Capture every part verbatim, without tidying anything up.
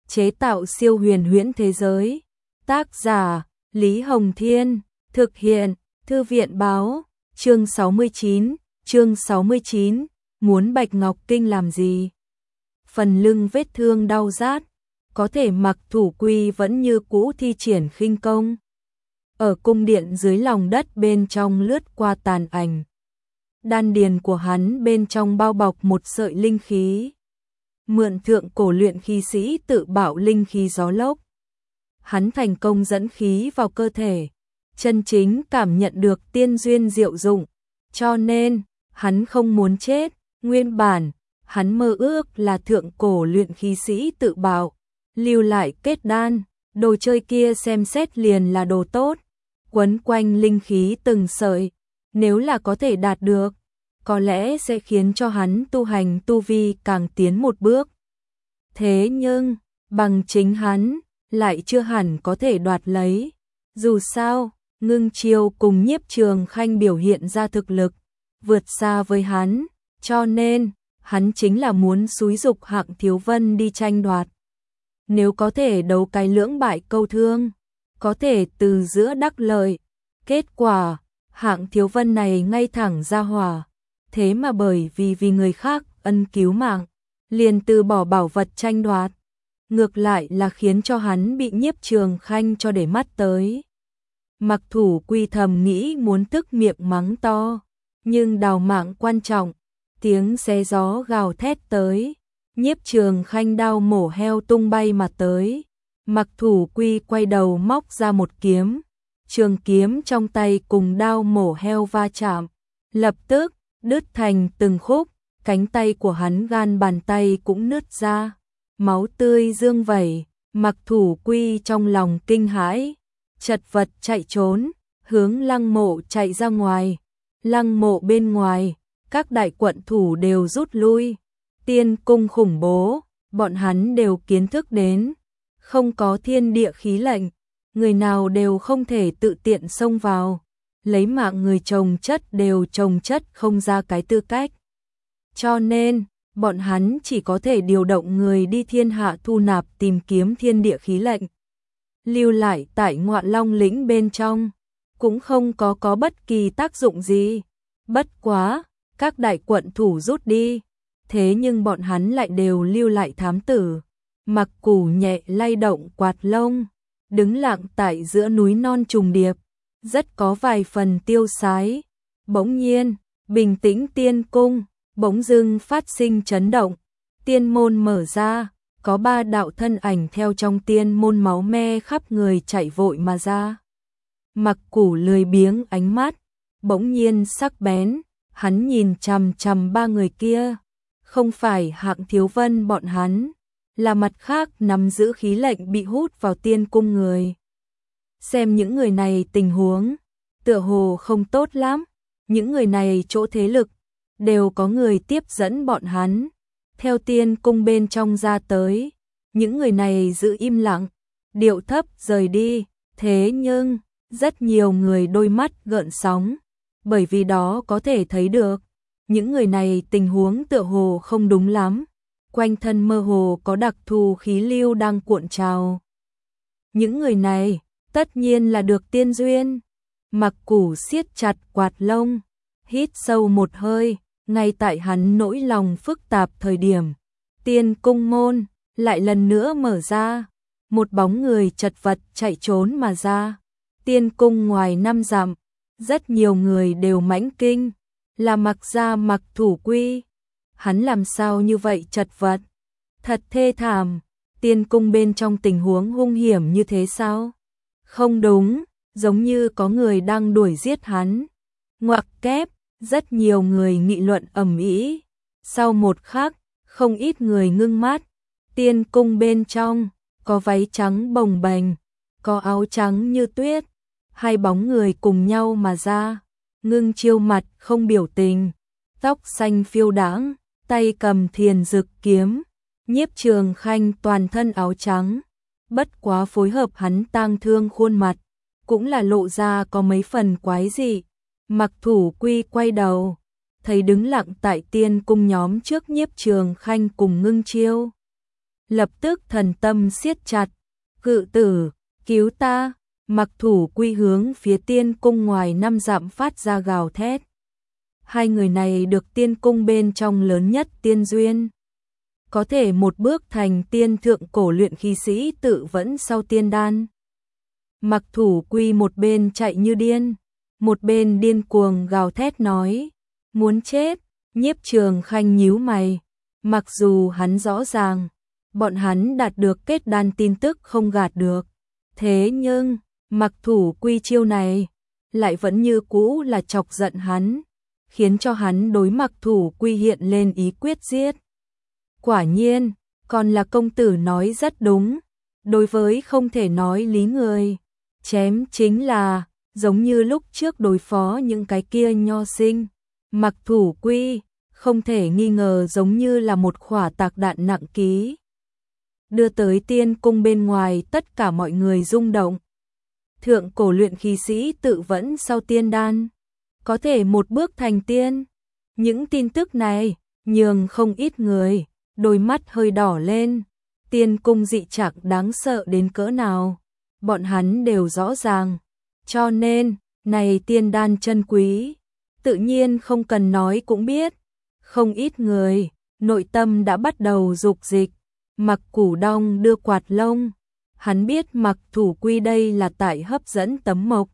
chế tạo siêu huyền huyễn thế giới. Tác giả Lý Hồng Thiên, thực hiện Thư viện Báo. Chương sáu mươi chín, chương sáu mươi chín, muốn Bạch Ngọc Kinh làm gì? Phần lưng vết thương đau rát, có thể Mặc Thủ Quy vẫn như cũ thi triển khinh công. Ở cung điện dưới lòng đất bên trong lướt qua tàn ảnh. Đan điền của hắn bên trong bao bọc một sợi linh khí. Mượn thượng cổ luyện khí sĩ tự bạo linh khí gió lốc. Hắn thành công dẫn khí vào cơ thể, chân chính cảm nhận được tiên duyên diệu dụng, cho nên hắn không muốn chết. Nguyên bản hắn mơ ước là thượng cổ luyện khí sĩ tự bạo, lưu lại kết đan, đồ chơi kia xem xét liền là đồ tốt, quấn quanh linh khí từng sợi, nếu là có thể đạt được, có lẽ sẽ khiến cho hắn tu hành tu vi càng tiến một bước. Thế nhưng, bằng chính hắn, lại chưa hẳn có thể đoạt lấy. Dù sao, Ngưng Chiêu cùng Nhiếp Trường Khanh biểu hiện ra thực lực, vượt xa với hắn, cho nên, hắn chính là muốn xúi dục Hạng Thiếu Vân đi tranh đoạt. Nếu có thể đấu cái lưỡng bại câu thương, có thể từ giữa đắc lợi. Kết quả, Hạng Thiếu Vân này ngay thẳng ra hỏa, thế mà bởi vì vì người khác ân cứu mạng, liền từ bỏ bảo vật tranh đoạt. Ngược lại là khiến cho hắn bị Nhiếp Trường Khanh cho để mắt tới. Mặc Thủ Quy thầm nghĩ muốn tức miệng mắng to, nhưng đào mạng quan trọng, tiếng xé gió gào thét tới. Nhiếp Trường Khanh đao mổ heo tung bay mà tới. Mặc Thủ Quy quay đầu móc ra một kiếm, trường kiếm trong tay cùng đao mổ heo va chạm, lập tức đứt thành từng khúc, cánh tay của hắn gan bàn tay cũng nứt ra, máu tươi dương vẩy. Mặc Thủ Quy trong lòng kinh hãi, chật vật chạy trốn, hướng lăng mộ chạy ra ngoài. Lăng mộ bên ngoài, các đại quận thủ đều rút lui. Tiên cung khủng bố, bọn hắn đều kiến thức đến, không có thiên địa khí lệnh, người nào đều không thể tự tiện xông vào, lấy mạng người trồng chất đều trồng chất không ra cái tư cách. Cho nên, bọn hắn chỉ có thể điều động người đi thiên hạ thu nạp tìm kiếm thiên địa khí lệnh. Lưu lại tại Ngoạn Long lĩnh bên trong, cũng không có có bất kỳ tác dụng gì. Bất quá, các đại quận thủ rút đi, thế nhưng bọn hắn lại đều lưu lại thám tử. Mặc Củ nhẹ lay động quạt lông, đứng lặng tại giữa núi non trùng điệp, rất có vài phần tiêu sái. Bỗng nhiên, bình tĩnh tiên cung, bỗng dưng phát sinh chấn động. Tiên môn mở ra, có ba đạo thân ảnh theo trong tiên môn máu me khắp người chạy vội mà ra. Mặc Củ lười biếng ánh mắt, bỗng nhiên sắc bén, hắn nhìn chằm chằm ba người kia. Không phải Hạng Thiếu Vân bọn hắn, là mặt khác nắm giữ khí lệnh bị hút vào tiên cung người. Xem những người này tình huống, tựa hồ không tốt lắm, những người này chỗ thế lực, đều có người tiếp dẫn bọn hắn, theo tiên cung bên trong ra tới. Những người này giữ im lặng, điệu thấp rời đi, thế nhưng, rất nhiều người đôi mắt gợn sóng, bởi vì đó có thể thấy được. Những người này tình huống tựa hồ không đúng lắm, quanh thân mơ hồ có đặc thù khí lưu đang cuộn trào. Những người này, tất nhiên là được tiên duyên. Mặc Củ siết chặt quạt lông, hít sâu một hơi, ngay tại hắn nỗi lòng phức tạp thời điểm. Tiên cung môn, lại lần nữa mở ra, một bóng người chật vật chạy trốn mà ra. Tiên cung ngoài năm dặm, rất nhiều người đều mãnh kinh. Là Mặc gia Mặc Thủ Quy, hắn làm sao như vậy chật vật, thật thê thảm. Tiên cung bên trong tình huống hung hiểm như thế sao? Không đúng, giống như có người đang đuổi giết hắn. Ngoặc kép, rất nhiều người nghị luận ầm ĩ. Sau một khắc, không ít người ngưng mắt. Tiên cung bên trong, có váy trắng bồng bềnh, có áo trắng như tuyết, hai bóng người cùng nhau mà ra. Ngưng Chiêu mặt không biểu tình, tóc xanh phiêu đãng, tay cầm thiền dực kiếm. Nhiếp Trường Khanh toàn thân áo trắng, bất quá phối hợp hắn tang thương khuôn mặt, cũng là lộ ra có mấy phần quái dị. Mặc Thủ Quy quay đầu, thấy đứng lặng tại tiên cung nhóm trước Nhiếp Trường Khanh cùng Ngưng Chiêu. lập tức thần tâm siết chặt, cự tử, cứu ta, Mặc Thủ Quy hướng phía tiên cung ngoài năm dặm phát ra gào thét. Hai người này được tiên cung bên trong lớn nhất tiên duyên. Có thể một bước thành tiên thượng cổ luyện khí sĩ tự vẫn sau tiên đan. Mặc Thủ Quy một bên chạy như điên, một bên điên cuồng gào thét nói, muốn chết. Nhiếp Trường Khanh nhíu mày, mặc dù hắn rõ ràng, bọn hắn đạt được kết đan tin tức không gạt được. Thế nhưng, Mặc Thủ Quy chiêu này, lại vẫn như cũ là chọc giận hắn, khiến cho hắn đối Mặc Thủ Quy hiện lên ý quyết giết. Quả nhiên, còn là công tử nói rất đúng, đối với không thể nói lý người, chém chính là, giống như lúc trước đối phó những cái kia nho sinh. Mặc Thủ Quy, không thể nghi ngờ giống như là một khỏa tạc đạn nặng ký. Đưa tới tiên cung bên ngoài tất cả mọi người rung động. Thượng cổ luyện khí sĩ tự vẫn sau tiên đan, có thể một bước thành tiên. Những tin tức này, nhường không ít người, đôi mắt hơi đỏ lên. Tiên cung dị trạc đáng sợ đến cỡ nào, bọn hắn đều rõ ràng. Cho nên, này tiên đan chân quý, tự nhiên không cần nói cũng biết. Không ít người, nội tâm đã bắt đầu dục dịch. Mặc Củ Đông đưa quạt lông, hắn biết Mặc Thủ Quy đây là tại hấp dẫn tấm mộc.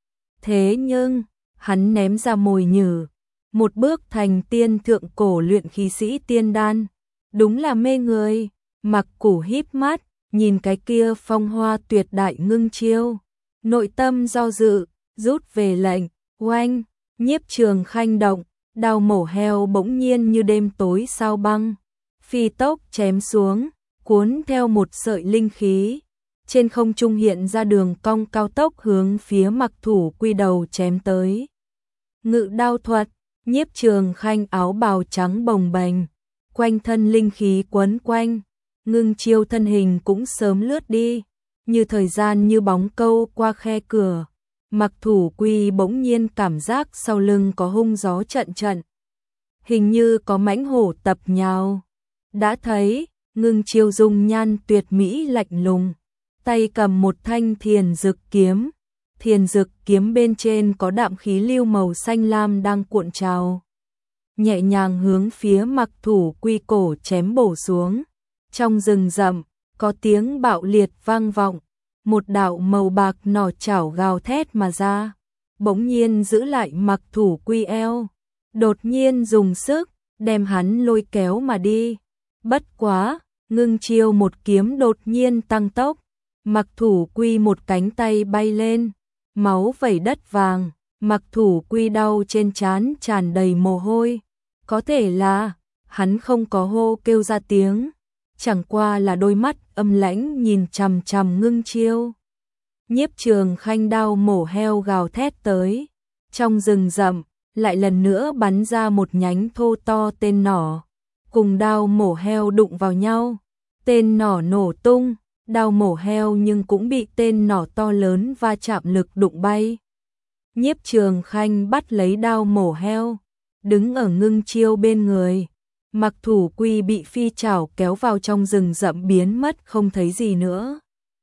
Thế nhưng, hắn ném ra mồi nhử, một bước thành tiên thượng cổ luyện khí sĩ tiên đan, đúng là mê người. Mặc Củ híp mắt, nhìn cái kia phong hoa tuyệt đại ngưng chiêu, nội tâm do dự, rút về lệnh, oanh. Nhiếp Trường Khanh động, đao mổ heo bỗng nhiên như đêm tối sao băng, phi tốc chém xuống, cuốn theo một sợi linh khí, trên không trung hiện ra đường cong cao tốc hướng phía Mặc Thủ Quy đầu chém tới. Ngự đao thuật, Nhiếp Trường Khanh áo bào trắng bồng bềnh, quanh thân linh khí quấn quanh, ngưng chiêu thân hình cũng sớm lướt đi, như thời gian như bóng câu qua khe cửa. Mặc Thủ Quy bỗng nhiên cảm giác sau lưng có hung gió trận trận, hình như có mãnh hổ tập nhào. Đã thấy, ngưng chiêu dung nhan tuyệt mỹ lạnh lùng, tay cầm một thanh thiền dực kiếm, thiền dực kiếm bên trên có đạm khí lưu màu xanh lam đang cuộn trào, nhẹ nhàng hướng phía Mặc Thủ Quy cổ chém bổ xuống. Trong rừng rậm, có tiếng bạo liệt vang vọng, một đạo màu bạc nỏ chảo gào thét mà ra, bỗng nhiên giữ lại Mặc Thủ Quy eo, đột nhiên dùng sức, đem hắn lôi kéo mà đi. Bất quá, ngưng chiêu một kiếm đột nhiên tăng tốc, Mặc Thủ Quy một cánh tay bay lên, máu vẩy đất vàng, Mặc Thủ Quy đau trên trán tràn đầy mồ hôi, có thể là, hắn không có hô kêu ra tiếng, chẳng qua là đôi mắt âm lãnh nhìn chằm chằm ngưng chiêu. Nhiếp Trường Khanh đao mổ heo gào thét tới, trong rừng rậm, lại lần nữa bắn ra một nhánh thô to tên nỏ, cùng đao mổ heo đụng vào nhau, tên nỏ nổ tung, đao mổ heo nhưng cũng bị tên nỏ to lớn va chạm lực đụng bay. Nhiếp Trường Khanh bắt lấy đao mổ heo, đứng ở ngưng chiêu bên người. Mặc Thủ Quy bị phi chảo kéo vào trong rừng rậm biến mất không thấy gì nữa.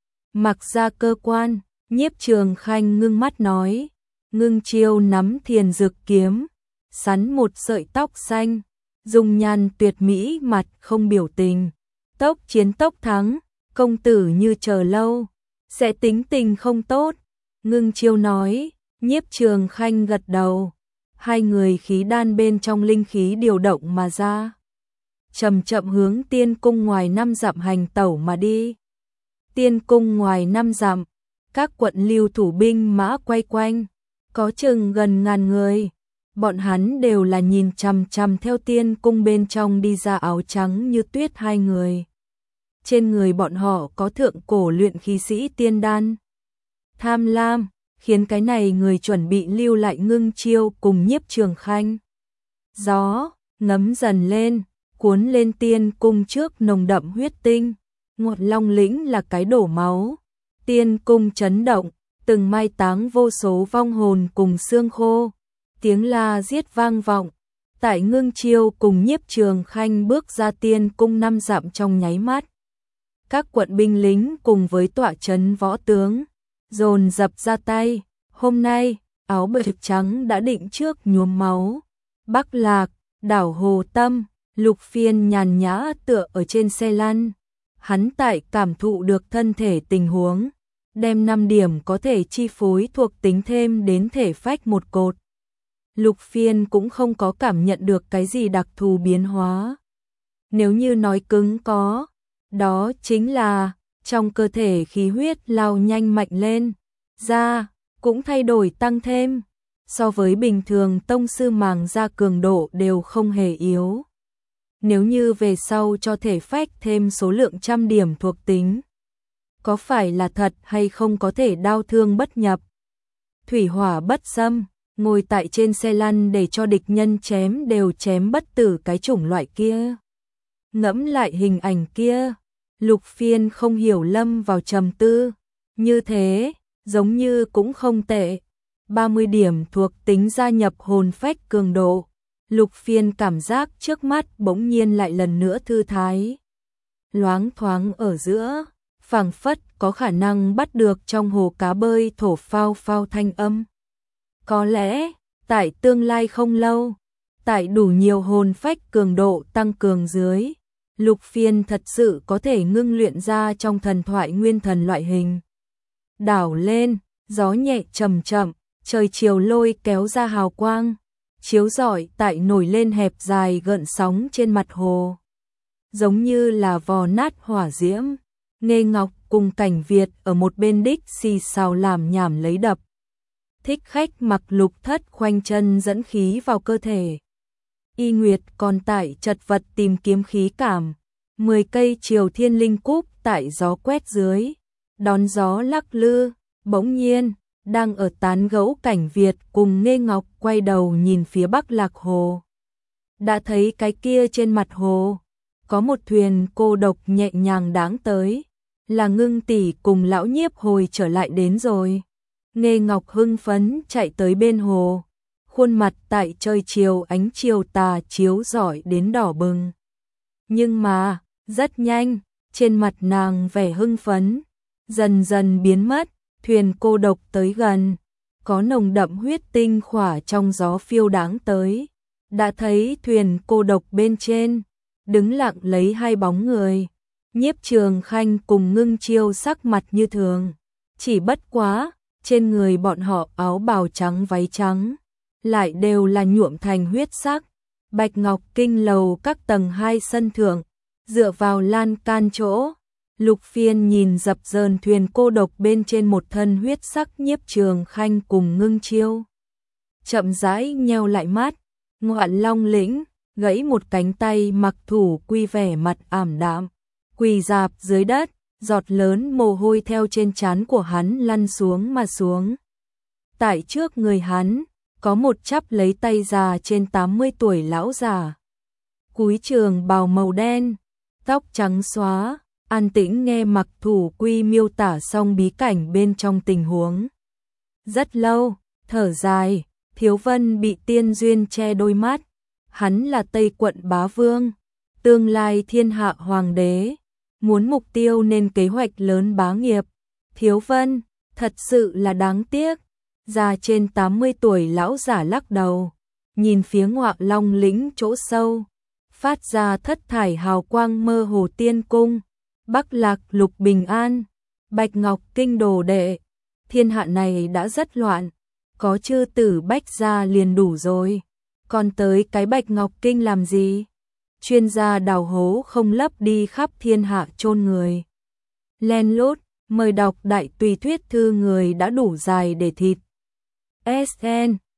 Mặc ra cơ quan, Nhiếp Trường Khanh ngưng mắt nói, ngưng chiêu nắm thiền dực kiếm, sắn một sợi tóc xanh, dung nhan tuyệt mỹ mặt không biểu tình, tốc chiến tốc thắng, công tử như chờ lâu, sẽ tính tình không tốt. Ngưng chiêu nói, Nhiếp Trường Khanh gật đầu, hai người khí đan bên trong linh khí điều động mà ra, chậm chậm hướng tiên cung ngoài năm dặm hành tẩu mà đi. Tiên cung ngoài năm dặm, các quận lưu thủ binh mã quay quanh, có chừng gần ngàn người, bọn hắn đều là nhìn chằm chằm theo tiên cung bên trong đi ra áo trắng như tuyết hai người. Trên người bọn họ có thượng cổ luyện khí sĩ tiên đan. Tham lam, khiến cái này người chuẩn bị lưu lại ngưng chiêu cùng Nhiếp Trường Khanh. Gió, ngấm dần lên, cuốn lên tiên cung trước nồng đậm huyết tinh, Ngọt Long lĩnh là cái đổ máu, tiên cung chấn động, từng mai táng vô số vong hồn cùng xương khô, tiếng la giết vang vọng, tại ngưng chiêu cùng Nhiếp Trường Khanh bước ra tiên cung năm dặm trong nháy mắt, Các quận binh lính cùng với tọa trấn võ tướng dồn dập ra tay. Hôm nay, áo bào trắng đã định trước nhuốm máu. Bắc Lạc, đảo Hồ Tâm, Lục Phiên nhàn nhã tựa ở trên xe lăn. Hắn tại cảm thụ được thân thể tình huống, đem năm điểm có thể chi phối thuộc tính thêm đến thể phách một cột. Lục Phiên cũng không có cảm nhận được cái gì đặc thù biến hóa. Nếu như nói cứng có, đó chính là trong cơ thể khí huyết lao nhanh mạnh lên, da cũng thay đổi tăng thêm, so với bình thường tông sư màng da cường độ đều không hề yếu. Nếu như về sau cho thể phách thêm số lượng trăm điểm thuộc tính, có phải là thật hay không có thể đao thương bất nhập, thủy hỏa bất xâm, ngồi tại trên xe lăn để cho địch nhân chém đều chém bất tử cái chủng loại kia. Ngẫm lại hình ảnh kia, Lục Phiên không hiểu lâm vào trầm tư, như thế, giống như cũng không tệ. ba mươi điểm thuộc tính gia nhập hồn phách cường độ, Lục Phiên cảm giác trước mắt bỗng nhiên lại lần nữa thư thái. Loáng thoáng ở giữa, phảng phất có khả năng bắt được trong hồ cá bơi thổ phao phao thanh âm. Có lẽ, tại tương lai không lâu, tại đủ nhiều hồn phách cường độ tăng cường dưới, Lục Phiên thật sự có thể ngưng luyện ra trong thần thoại nguyên thần loại hình. Đảo lên, gió nhẹ chậm chậm, trời chiều lôi kéo ra hào quang, chiếu rọi tại nổi lên hẹp dài gợn sóng trên mặt hồ. Giống như là vò nát hỏa diễm, Nghê Ngọc cùng Cảnh Việt ở một bên đích xì xào làm nhảm lấy đập. Thích khách mặc lục thất khoanh chân dẫn khí vào cơ thể. Y Nguyệt còn tại chật vật tìm kiếm khí cảm. Mười cây triều thiên linh cúp tại gió quét dưới, đón gió lắc lư, bỗng nhiên, đang ở tán gẫu Cảnh Việt cùng Nghê Ngọc quay đầu nhìn phía Bắc Lạc Hồ. Đã thấy cái kia trên mặt hồ, có một thuyền cô độc nhẹ nhàng đáng tới, là Ngưng tỷ cùng lão Nhiếp hồi trở lại đến rồi. Nghê Ngọc hưng phấn chạy tới bên hồ, khuôn mặt tại trời chiều ánh chiều tà chiếu rọi đến đỏ bừng. Nhưng mà, rất nhanh, trên mặt nàng vẻ hưng phấn, dần dần biến mất, thuyền cô độc tới gần, có nồng đậm huyết tinh khỏa trong gió phiêu đáng tới. Đã thấy thuyền cô độc bên trên, đứng lặng lấy hai bóng người, Nhiếp Trường Khanh cùng Ngưng Chiêu sắc mặt như thường, chỉ bất quá, trên người bọn họ áo bào trắng váy trắng, lại đều là nhuộm thành huyết sắc. Bạch Ngọc Kinh lầu các tầng hai sân thượng, dựa vào lan can chỗ, Lục Phiên nhìn dập dờn thuyền cô độc bên trên một thân huyết sắc Nhiếp Trường Khanh cùng Ngưng Chiêu. Chậm rãi nheo lại mắt, Ngoạn Long lĩnh, gãy một cánh tay mặc thủ quy vẻ mặt ảm đạm, quỳ rạp dưới đất, giọt lớn mồ hôi theo trên trán của hắn lăn xuống mà xuống. Tại trước người hắn, có một chắp lấy tay già trên tám mươi tuổi lão già. Cúi trường bào màu đen, tóc trắng xóa, an tĩnh nghe mặc thủ quy miêu tả xong bí cảnh bên trong tình huống. Rất lâu, thở dài, Thiếu Vân bị tiên duyên che đôi mắt. Hắn là Tây quận bá vương, tương lai thiên hạ hoàng đế, muốn mục tiêu nên kế hoạch lớn bá nghiệp. Thiếu Vân, thật sự là đáng tiếc. Già trên tám mươi tuổi lão giả lắc đầu, nhìn phía Ngoạn Long lĩnh chỗ sâu, phát ra thất thải hào quang mơ hồ tiên cung, Bắc Lạc Lục bình an, Bạch Ngọc Kinh đồ đệ. Thiên hạ này đã rất loạn, có chư tử Bách gia liền đủ rồi, còn tới cái Bạch Ngọc Kinh làm gì? Chuyên gia đào hố không lấp đi khắp thiên hạ chôn người. Len lút, mời đọc đại tùy thuyết thư người đã đủ dài để thịt. ét en